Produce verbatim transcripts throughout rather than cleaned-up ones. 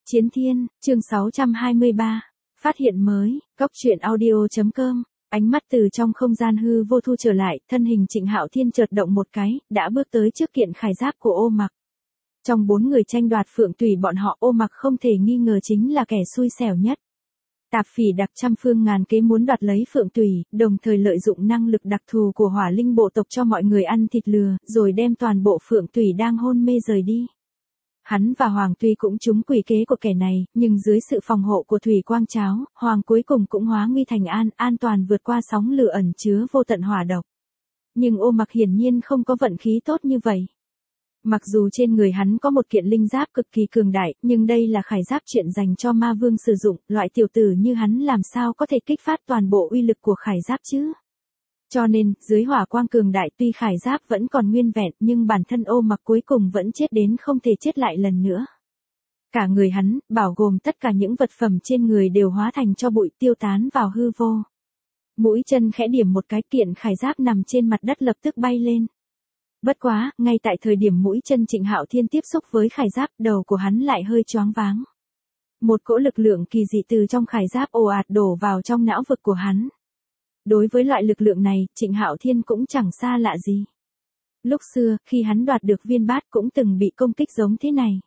Chiến Thiên, chương sáu trăm hai mươi ba. Phát hiện mới, Cốc truyện audio chấm com. Ánh mắt từ trong không gian hư vô thu trở lại, thân hình Trịnh Hạo Thiên chợt động một cái, đã bước tới trước kiện khải giáp của Ô Mặc. Trong bốn người tranh đoạt phượng tùy bọn họ, Ô Mặc không thể nghi ngờ chính là kẻ xui xẻo nhất. Tạp Phỉ đặc trăm phương ngàn kế muốn đoạt lấy phượng tùy, đồng thời lợi dụng năng lực đặc thù của hỏa linh bộ tộc cho mọi người ăn thịt lừa, rồi đem toàn bộ phượng tùy đang hôn mê rời đi. Hắn và Hoàng tuy cũng trúng quỷ kế của kẻ này, nhưng dưới sự phòng hộ của Thủy Quang Cháo, Hoàng cuối cùng cũng hóa nguy thành an, an toàn vượt qua sóng lửa ẩn chứa vô tận hỏa độc. Nhưng Ô Mặc hiển nhiên không có vận khí tốt như vậy. Mặc dù trên người hắn có một kiện linh giáp cực kỳ cường đại, nhưng đây là khải giáp chuyện dành cho ma vương sử dụng, loại tiểu tử như hắn làm sao có thể kích phát toàn bộ uy lực của khải giáp chứ? Cho nên, dưới hỏa quang cường đại tuy khải giáp vẫn còn nguyên vẹn, nhưng bản thân Ô Mặc cuối cùng vẫn chết đến không thể chết lại lần nữa. Cả người hắn, bao gồm tất cả những vật phẩm trên người đều hóa thành cho bụi tiêu tán vào hư vô. Mũi chân khẽ điểm một cái, kiện khải giáp nằm trên mặt đất lập tức bay lên. Bất quá, ngay tại thời điểm mũi chân Trịnh Hạo Thiên tiếp xúc với khải giáp, đầu của hắn lại hơi choáng váng. Một cỗ lực lượng kỳ dị từ trong khải giáp ồ ạt đổ vào trong não vực của hắn. Đối với loại lực lượng này, Trịnh Hạo Thiên cũng chẳng xa lạ gì. Lúc xưa, khi hắn đoạt được viên bát cũng từng bị công kích giống thế này.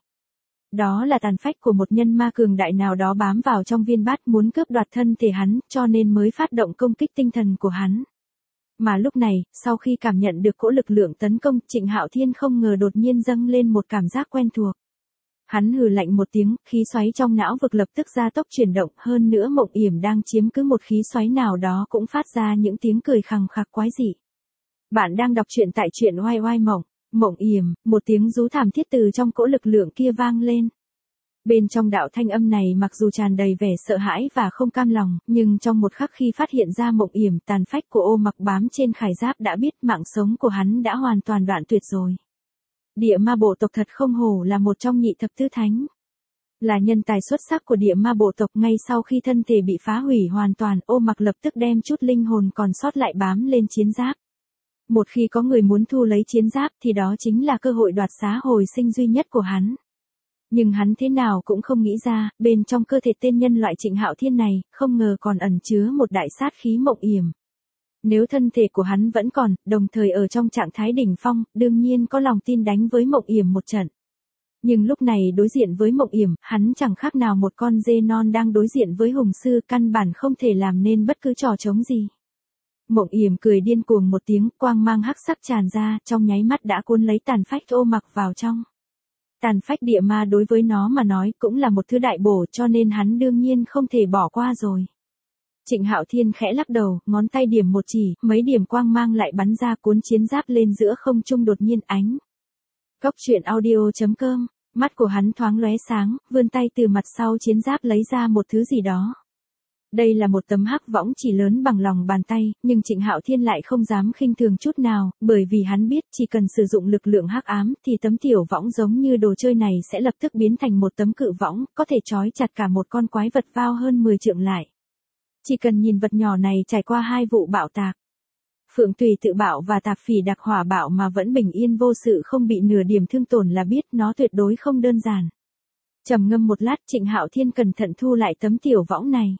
Đó là tàn phách của một nhân ma cường đại nào đó bám vào trong viên bát muốn cướp đoạt thân thể hắn, cho nên mới phát động công kích tinh thần của hắn. Mà lúc này, sau khi cảm nhận được cỗ lực lượng tấn công, Trịnh Hạo Thiên không ngờ đột nhiên dâng lên một cảm giác quen thuộc. Hắn hừ lạnh một tiếng, khí xoáy trong não vực lập tức gia tốc chuyển động, hơn nữa Mộng Yểm đang chiếm cứ một khí xoáy nào đó cũng phát ra những tiếng cười khằng khặc quái dị. Bạn đang đọc truyện tại truyện oai oai mộng, Mộng Yểm, một tiếng rú thảm thiết từ trong cỗ lực lượng kia vang lên. Bên trong đạo thanh âm này mặc dù tràn đầy vẻ sợ hãi và không cam lòng, nhưng trong một khắc khi phát hiện ra Mộng Yểm tàn phách của Ô Mặc bám trên khải giáp đã biết mạng sống của hắn đã hoàn toàn đoạn tuyệt rồi. Địa ma bộ tộc thật không hổ là một trong nhị thập tứ thánh. Là nhân tài xuất sắc của địa ma bộ tộc, ngay sau khi thân thể bị phá hủy hoàn toàn, Ô Mặc lập tức đem chút linh hồn còn sót lại bám lên chiến giáp. Một khi có người muốn thu lấy chiến giáp thì đó chính là cơ hội đoạt xá hồi sinh duy nhất của hắn. Nhưng hắn thế nào cũng không nghĩ ra, bên trong cơ thể tên nhân loại Trịnh Hạo Thiên này, không ngờ còn ẩn chứa một đại sát khí Mộng Yểm. Nếu thân thể của hắn vẫn còn, đồng thời ở trong trạng thái đỉnh phong, đương nhiên có lòng tin đánh với Mộng Yểm một trận. Nhưng lúc này đối diện với Mộng Yểm, hắn chẳng khác nào một con dê non đang đối diện với hùng sư, căn bản không thể làm nên bất cứ trò trống gì. Mộng Yểm cười điên cuồng một tiếng, quang mang hắc sắc tràn ra, trong nháy mắt đã cuốn lấy tàn phách Ô Mặc vào trong. Tàn phách địa ma đối với nó mà nói cũng là một thứ đại bổ, cho nên hắn đương nhiên không thể bỏ qua rồi. Trịnh Hạo Thiên khẽ lắc đầu, ngón tay điểm một chỉ, mấy điểm quang mang lại bắn ra cuốn chiến giáp lên giữa không trung đột nhiên ánh. Cốc truyện audio chấm com, mắt của hắn thoáng lóe sáng, vươn tay từ mặt sau chiến giáp lấy ra một thứ gì đó. Đây là một tấm hắc võng chỉ lớn bằng lòng bàn tay, nhưng Trịnh Hạo Thiên lại không dám khinh thường chút nào, bởi vì hắn biết chỉ cần sử dụng lực lượng hắc ám thì tấm tiểu võng giống như đồ chơi này sẽ lập tức biến thành một tấm cự võng, có thể trói chặt cả một con quái vật cao hơn mười trượng lại. Chỉ cần nhìn vật nhỏ này trải qua hai vụ bạo tạc, Phượng Tùy tự bạo và Tạp Phỉ đặc hỏa bạo mà vẫn bình yên vô sự không bị nửa điểm thương tổn là biết nó tuyệt đối không đơn giản. Trầm ngâm một lát, Trịnh Hạo Thiên cẩn thận thu lại tấm tiểu võng này.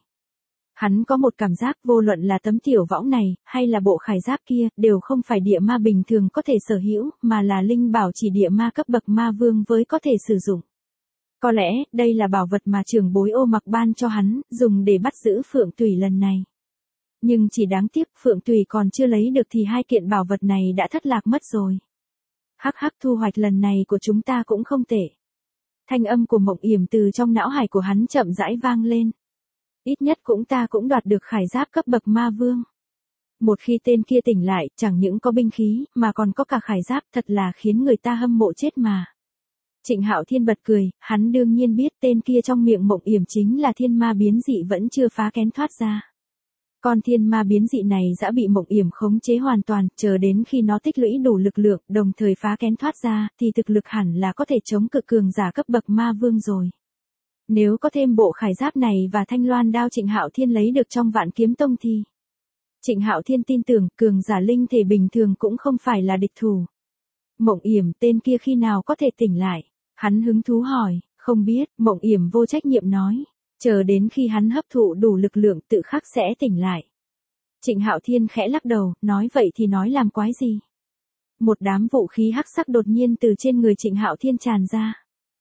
Hắn có một cảm giác vô luận là tấm tiểu võng này, hay là bộ khải giáp kia, đều không phải địa ma bình thường có thể sở hữu, mà là linh bảo chỉ địa ma cấp bậc ma vương với có thể sử dụng. Có lẽ, đây là bảo vật mà trưởng bối Ô Mặc ban cho hắn, dùng để bắt giữ Phượng Tùy lần này. Nhưng chỉ đáng tiếc, Phượng Tùy còn chưa lấy được thì hai kiện bảo vật này đã thất lạc mất rồi. Hắc hắc, thu hoạch lần này của chúng ta cũng không tệ. Thanh âm của Mộng Yểm từ trong não hải của hắn chậm rãi vang lên. Ít nhất cũng ta cũng đoạt được khải giáp cấp bậc ma vương. Một khi tên kia tỉnh lại, chẳng những có binh khí, mà còn có cả khải giáp, thật là khiến người ta hâm mộ chết mà. Trịnh Hạo Thiên bật cười, hắn đương nhiên biết tên kia trong miệng Mộng Yểm chính là thiên ma biến dị vẫn chưa phá kén thoát ra. Con thiên ma biến dị này đã bị Mộng Yểm khống chế hoàn toàn, chờ đến khi nó tích lũy đủ lực lượng, đồng thời phá kén thoát ra, thì thực lực hẳn là có thể chống cự cường giả cấp bậc ma vương rồi. Nếu có thêm bộ khải giáp này và thanh loan đao Trịnh Hạo Thiên lấy được trong Vạn Kiếm Tông thì Trịnh Hạo Thiên tin tưởng cường giả linh thể bình thường cũng không phải là địch thủ. Mộng Yểm tên kia khi nào có thể tỉnh lại? Hắn hứng thú hỏi, Không biết, Mộng Yểm vô trách nhiệm nói. Chờ đến khi hắn hấp thụ đủ lực lượng tự khắc sẽ tỉnh lại. Trịnh Hạo Thiên khẽ lắc đầu, nói vậy thì nói làm quái gì. Một đám vũ khí hắc sắc đột nhiên từ trên người Trịnh Hạo Thiên tràn ra.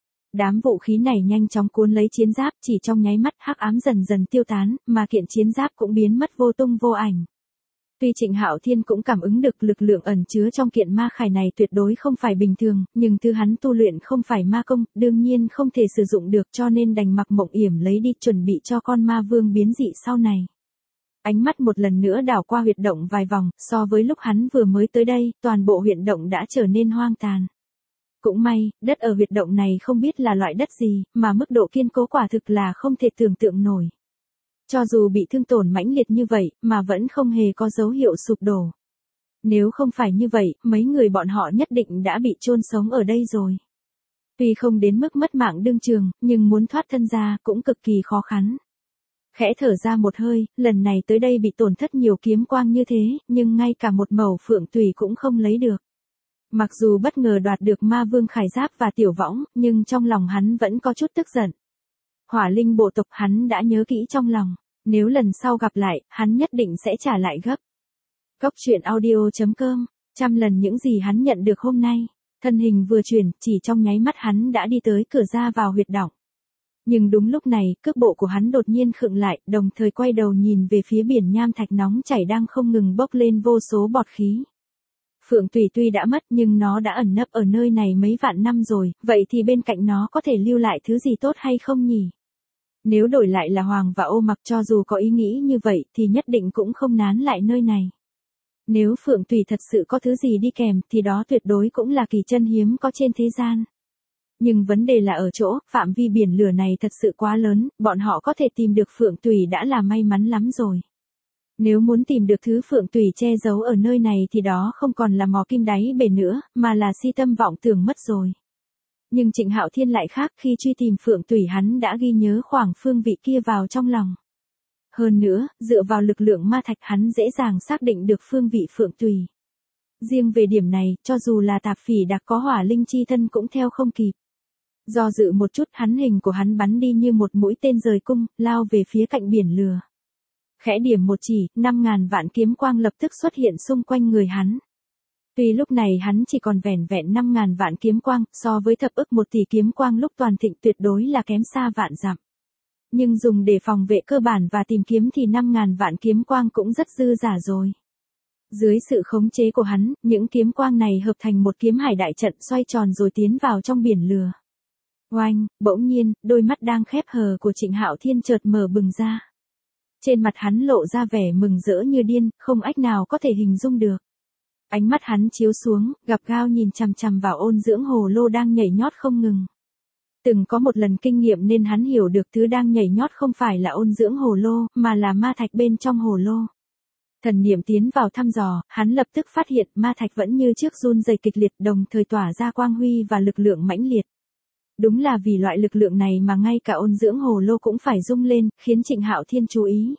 Đám vũ khí này nhanh chóng cuốn lấy chiến giáp, chỉ trong nháy mắt hắc ám dần dần tiêu tán, mà kiện chiến giáp cũng biến mất vô tung vô ảnh. Tuy Trịnh Hạo Thiên cũng cảm ứng được lực lượng ẩn chứa trong kiện ma khải này tuyệt đối không phải bình thường, nhưng thứ hắn tu luyện không phải ma công, đương nhiên không thể sử dụng được, cho nên đành mặc Mộng Yểm lấy đi chuẩn bị cho con ma vương biến dị sau này. Ánh mắt một lần nữa đảo qua huyệt động vài vòng, so với lúc hắn vừa mới tới đây, toàn bộ huyệt động đã trở nên hoang tàn. Cũng may, đất ở huyệt động này không biết là loại đất gì, mà mức độ kiên cố quả thực là không thể tưởng tượng nổi. Cho dù bị thương tổn mãnh liệt như vậy, mà vẫn không hề có dấu hiệu sụp đổ. Nếu không phải như vậy, mấy người bọn họ nhất định đã bị chôn sống ở đây rồi. Tuy không đến mức mất mạng đương trường, nhưng muốn thoát thân ra cũng cực kỳ khó khăn. Khẽ thở ra một hơi, lần này tới đây bị tổn thất nhiều kiếm quang như thế, nhưng ngay cả một mẩu phượng tùy cũng không lấy được. Mặc dù bất ngờ đoạt được ma vương khải giáp và tiểu võng, nhưng trong lòng hắn vẫn có chút tức giận. Hỏa linh bộ tộc hắn đã nhớ kỹ trong lòng, nếu lần sau gặp lại, hắn nhất định sẽ trả lại gấp. Cốc truyện audio chấm com, trăm lần những gì hắn nhận được hôm nay, thân hình vừa chuyển, chỉ trong nháy mắt hắn đã đi tới cửa ra vào huyệt động. Nhưng đúng lúc này, cước bộ của hắn đột nhiên khựng lại, đồng thời quay đầu nhìn về phía biển nham thạch nóng chảy đang không ngừng bốc lên vô số bọt khí. Phượng Tùy tuy đã mất nhưng nó đã ẩn nấp ở nơi này mấy vạn năm rồi, vậy thì bên cạnh nó có thể lưu lại thứ gì tốt hay không nhỉ? Nếu đổi lại là Hoàng và Ô Mặc cho dù có ý nghĩ như vậy thì nhất định cũng không nán lại nơi này. Nếu Phượng Tùy thật sự có thứ gì đi kèm thì đó tuyệt đối cũng là kỳ chân hiếm có trên thế gian. Nhưng vấn đề là ở chỗ, phạm vi biển lửa này thật sự quá lớn, bọn họ có thể tìm được Phượng Tùy đã là may mắn lắm rồi. Nếu muốn tìm được thứ Phượng Tùy che giấu ở nơi này thì đó không còn là mò kim đáy bể nữa, mà là si tâm vọng tưởng mất rồi. Nhưng Trịnh Hạo Thiên lại khác, khi truy tìm Phượng Tùy hắn đã ghi nhớ khoảng phương vị kia vào trong lòng. Hơn nữa, dựa vào lực lượng ma thạch hắn dễ dàng xác định được phương vị Phượng Tùy. Riêng về điểm này, cho dù là Tạp Phỉ Đặc có hỏa linh chi thân cũng theo không kịp. Do dự một chút, hắn hình của hắn bắn đi như một mũi tên rời cung, lao về phía cạnh biển lửa. Khẽ điểm một chỉ, năm ngàn vạn kiếm quang lập tức xuất hiện xung quanh người hắn. Tuy lúc này hắn chỉ còn vẻn vẹn năm ngàn vạn kiếm quang, so với thập ức một tỷ kiếm quang lúc toàn thịnh tuyệt đối là kém xa vạn dặm. Nhưng dùng để phòng vệ cơ bản và tìm kiếm thì năm ngàn vạn kiếm quang cũng rất dư giả rồi. Dưới sự khống chế của hắn, những kiếm quang này hợp thành một kiếm hải đại trận xoay tròn rồi tiến vào trong biển lửa. Oanh, bỗng nhiên, đôi mắt đang khép hờ của Trịnh Hạo Thiên chợt mở bừng ra. Trên mặt hắn lộ ra vẻ mừng rỡ như điên, không ách nào có thể hình dung được. Ánh mắt hắn chiếu xuống, gắt gao nhìn chằm chằm vào ôn dưỡng hồ lô đang nhảy nhót không ngừng. Từng có một lần kinh nghiệm nên hắn hiểu được thứ đang nhảy nhót không phải là ôn dưỡng hồ lô, mà là ma thạch bên trong hồ lô. Thần niệm tiến vào thăm dò, hắn lập tức phát hiện ma thạch vẫn như trước run rẩy kịch liệt, đồng thời tỏa ra quang huy và lực lượng mãnh liệt. Đúng là vì loại lực lượng này mà ngay cả ôn dưỡng hồ lô cũng phải rung lên, khiến Trịnh Hạo Thiên chú ý.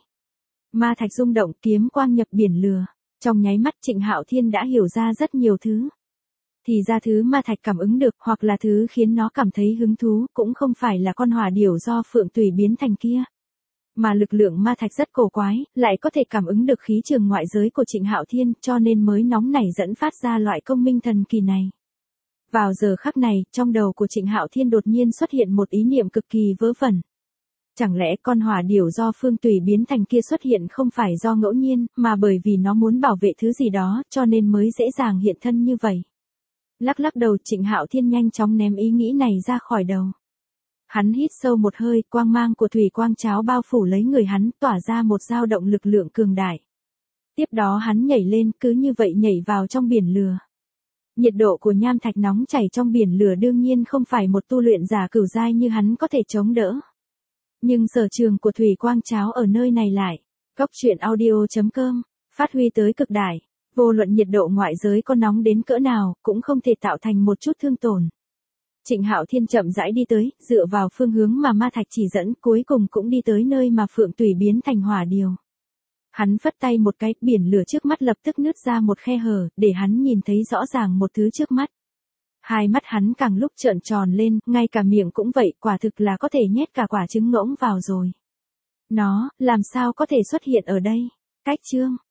Ma thạch rung động, kiếm quang nhập biển lửa. Trong nháy mắt Trịnh Hạo Thiên đã hiểu ra rất nhiều thứ. Thì ra thứ ma thạch cảm ứng được, hoặc là thứ khiến nó cảm thấy hứng thú, cũng không phải là con hỏa điểu do Phượng Tùy biến thành kia. Mà lực lượng ma thạch rất cổ quái, lại có thể cảm ứng được khí trường ngoại giới của Trịnh Hạo Thiên, cho nên mới nóng nảy dẫn phát ra loại công minh thần kỳ này. Vào giờ khắc này, trong đầu của Trịnh Hạo Thiên đột nhiên xuất hiện một ý niệm cực kỳ vớ vẩn. Chẳng lẽ con hỏa điểu do Phương Tùy biến thành kia xuất hiện không phải do ngẫu nhiên, mà bởi vì nó muốn bảo vệ thứ gì đó, cho nên mới dễ dàng hiện thân như vậy. Lắc lắc đầu, Trịnh Hạo Thiên nhanh chóng ném ý nghĩ này ra khỏi đầu. Hắn hít sâu một hơi, quang mang của thủy quang cháo bao phủ lấy người hắn, tỏa ra một dao động lực lượng cường đại. Tiếp đó hắn nhảy lên, cứ như vậy nhảy vào trong biển lửa. Nhiệt độ của nham thạch nóng chảy trong biển lửa đương nhiên không phải một tu luyện giả cửu giai như hắn có thể chống đỡ. Nhưng sở trường của thủy quang cháo ở nơi này lại. Cốc truyện audio chấm com, phát huy tới cực đại. Vô luận nhiệt độ ngoại giới có nóng đến cỡ nào, cũng không thể tạo thành một chút thương tổn. Trịnh Hạo Thiên chậm rãi đi tới, dựa vào phương hướng mà ma thạch chỉ dẫn, cuối cùng cũng đi tới nơi mà Phượng Tùy biến thành hỏa điểu. Hắn phất tay một cái, biển lửa trước mắt lập tức nứt ra một khe hở, để hắn nhìn thấy rõ ràng một thứ trước mắt. Hai mắt hắn càng lúc trợn tròn lên, ngay cả miệng cũng vậy, quả thực là có thể nhét cả quả trứng ngỗng vào rồi. Nó, làm sao có thể xuất hiện ở đây? Cách chương